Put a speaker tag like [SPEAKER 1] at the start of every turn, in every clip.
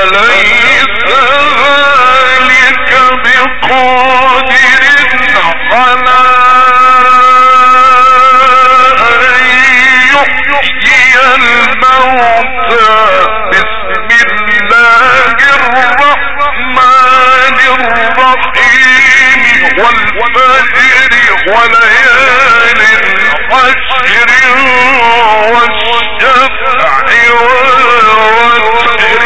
[SPEAKER 1] أليس ذلك بقادر على أن يحيي الموتى بسم الله الرحمن الرحيم والفجر وليال عشر والشفع والوتر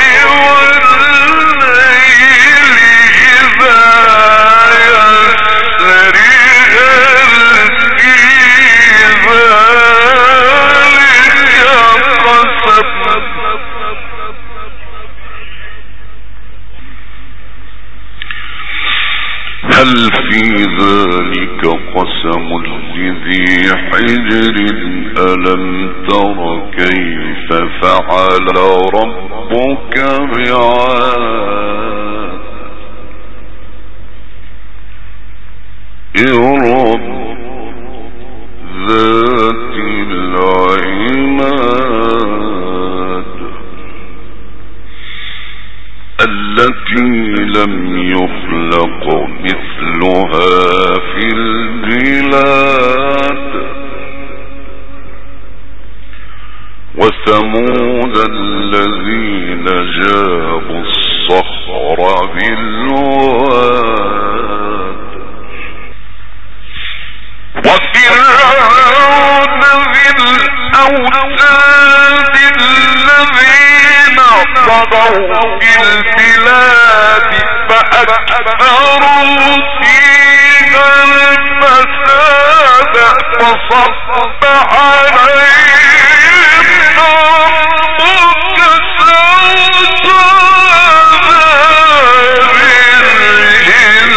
[SPEAKER 1] والليل إذا يسر هل في ذلك قسم هل في ذلك قسم لذي حجر ألم تر كيف فعل ربك بعاد إرم ذات العماد التي لم يخلق مثلها في البلاد وثمود الذين جابوا الصخر بالواد وفرعون ذي الأوتاد الذين طغوا في البلاد فأكثروا فيها الفساد فصب عليهم ربك سوط عذاب إن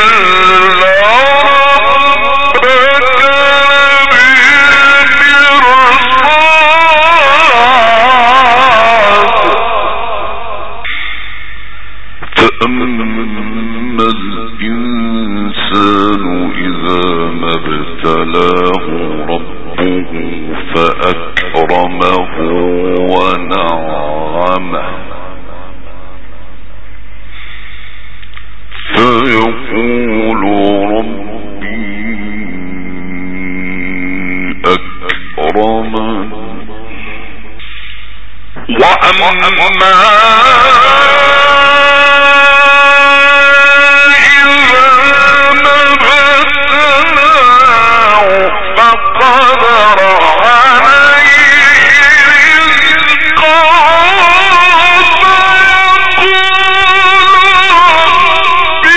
[SPEAKER 1] ربك لبالمرصاد فأما الإنسان إذا ما ابتلاه ربه فأكرمه ونعمه فيقول ربي أكرمن وأما فقدر عليه رزقه فيقول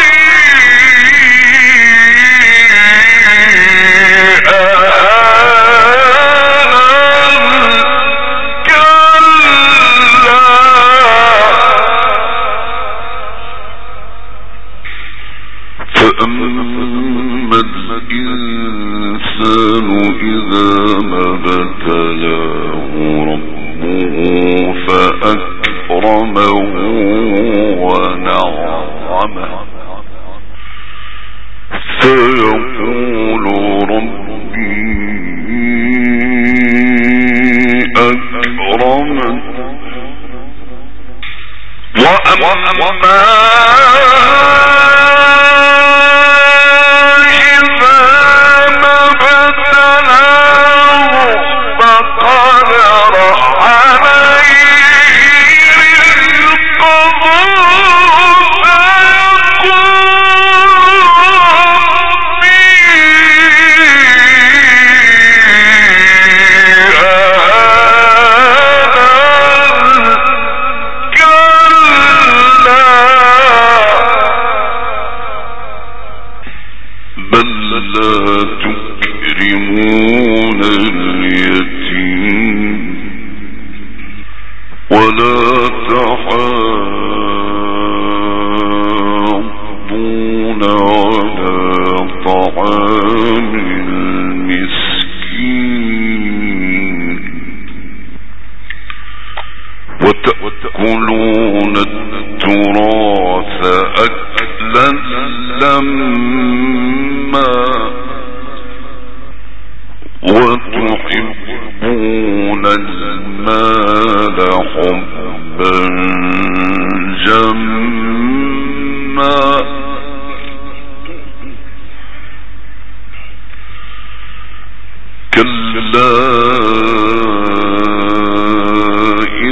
[SPEAKER 1] فأما الإنسان إذا ما ابتلاه ربه فأكرمه ونعمه فيقول ربي أكرمن وأما وتأكلون التراث أكلا لما وتحبون المال حبا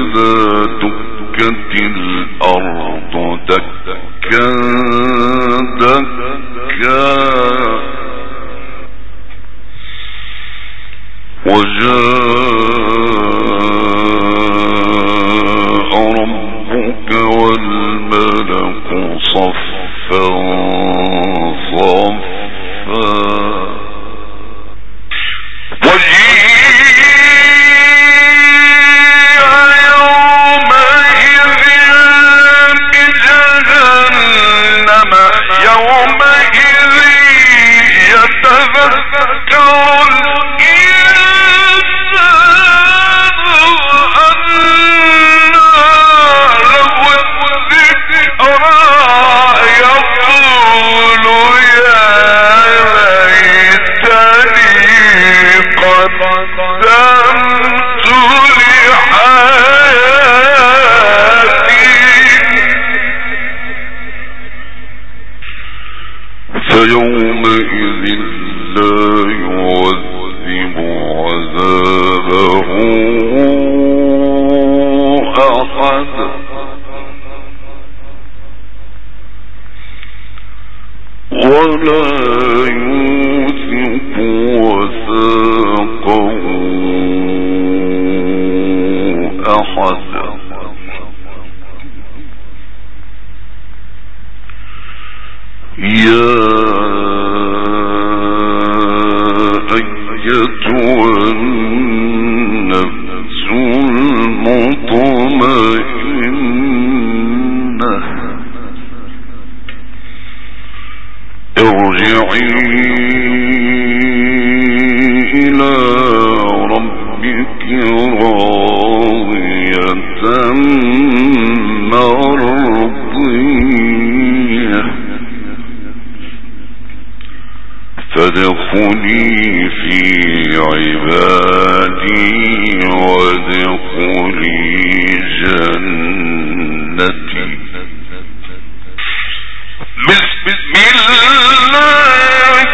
[SPEAKER 1] وإذا دكت الأرض دكا دكا وجاء ربك والملك صفا صفا فيومئذ لا يعذب عذابه أحد ولا يوثق وثاقه أحد يا أيتها النفس المطمئنة ارجعي إلى ربك راضية مرضية فادخلي في عبادي وادخلي جنتي بسم الله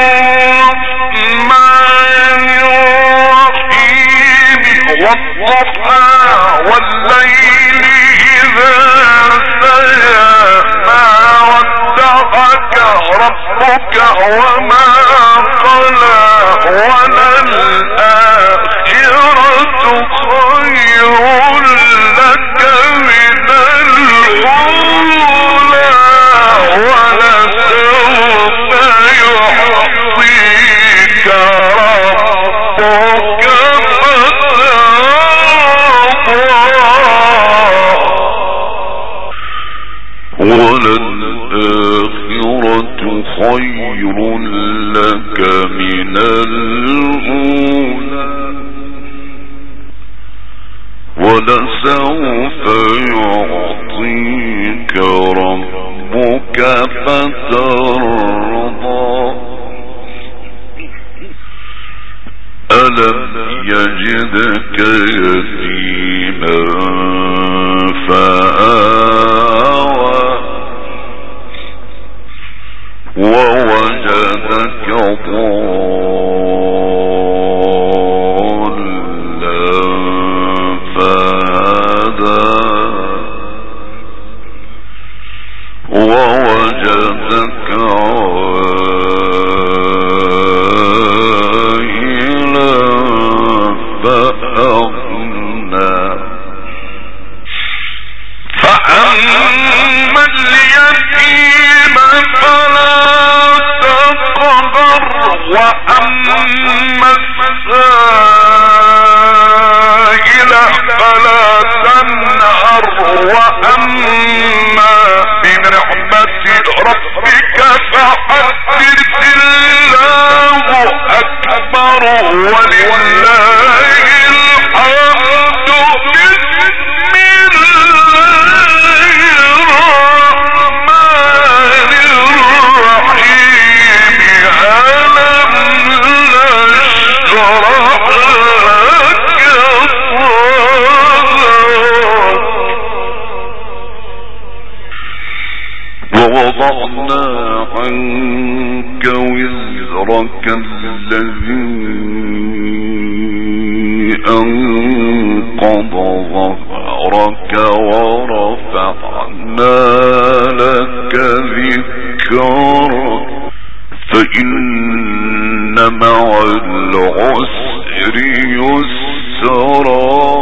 [SPEAKER 1] الرحمن الرحيم والضحى والليل إذا سجى ما ودعك ربك وما قلى وللآخرة خير لك من الأولى ولسوف يعطيك ربك فترضى وللآخرة خير لك من الأولى ولسوف يعطيك ربك فترضى ألم يجدك يتيما فآوى ووجدك ضالا فهدى ووجدك عائلا فأغنى فأما اليتيم فلا تقهر وأما السائل فلا تنهر وأما بنعمة ربك فحدث الله أكبر ولله الحمد بسم الله الرحمن الرحيم ألم نشرح لك صدرك ووضعنا عنك وزرك الذي أنقض قد ظهرك ورفعنا لك ذكرك فإن مع العسر يسرا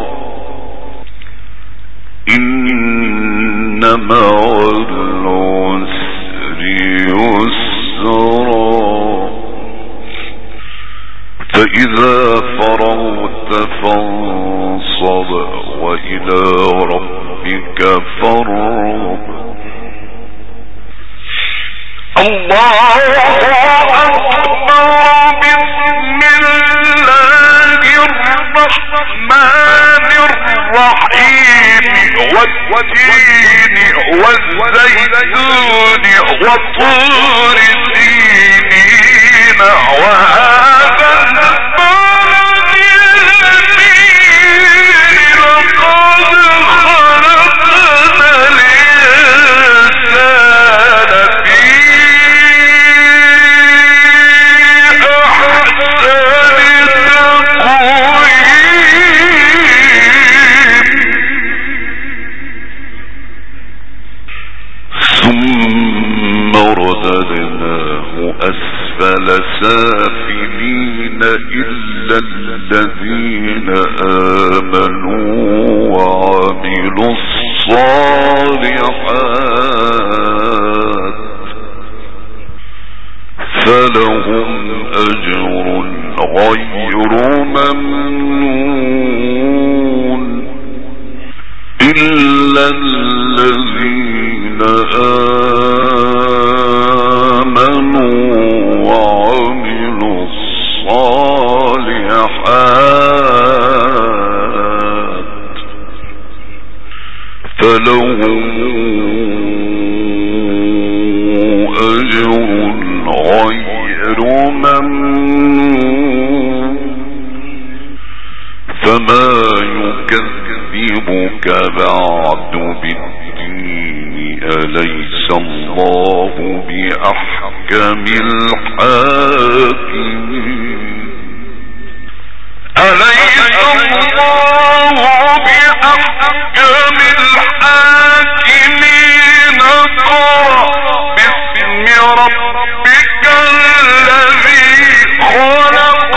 [SPEAKER 1] إن مع العسر يسرا فإذا فرغت فانصب وإلى ربك فارغب الله أكبر بسم الله الرحمن الرحيم والتين والزيتون وطور سينين وهذا البلد الأمين لقد خلقنا الإنسان في أحسن تقويم ثم رددناه أسفل سافلين إلا الذين آمنوا وعملوا الصالحات فلهم أجر غير ممنون إلا الذين آمنوا وعملوا الصالحات فلهم أجر غير ممنون فما يكذبك بعد بالدين أليس الله بأحكم الحاكمين أليس الله بأحكم الحاكمين اقرأ باسم ربك الذي خلق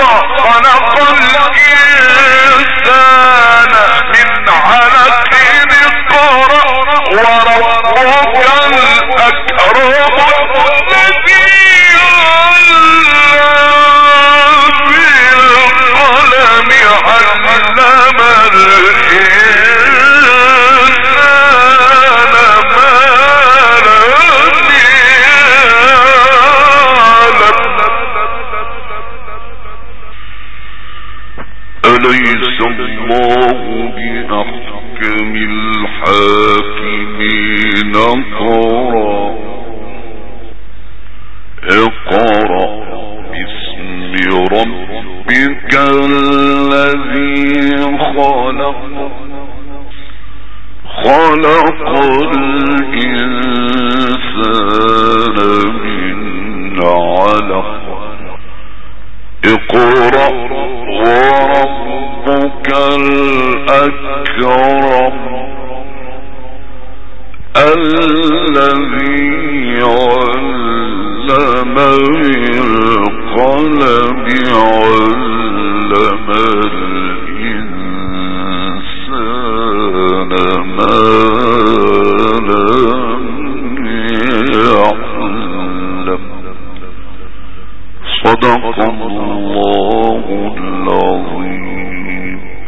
[SPEAKER 1] الإنسان من علق اقرأ وربك الأكرم الذي علم بالقلم علم الإنسان ما لم يعلم أليس الله بأحكم الحاكمين اقرأ باسم ربك الذي خلق الإنسان من علق اقرأ وربك الأكرم الذي علم بالقلم علم الإنسان ما لم يعلم صدق الله العظيم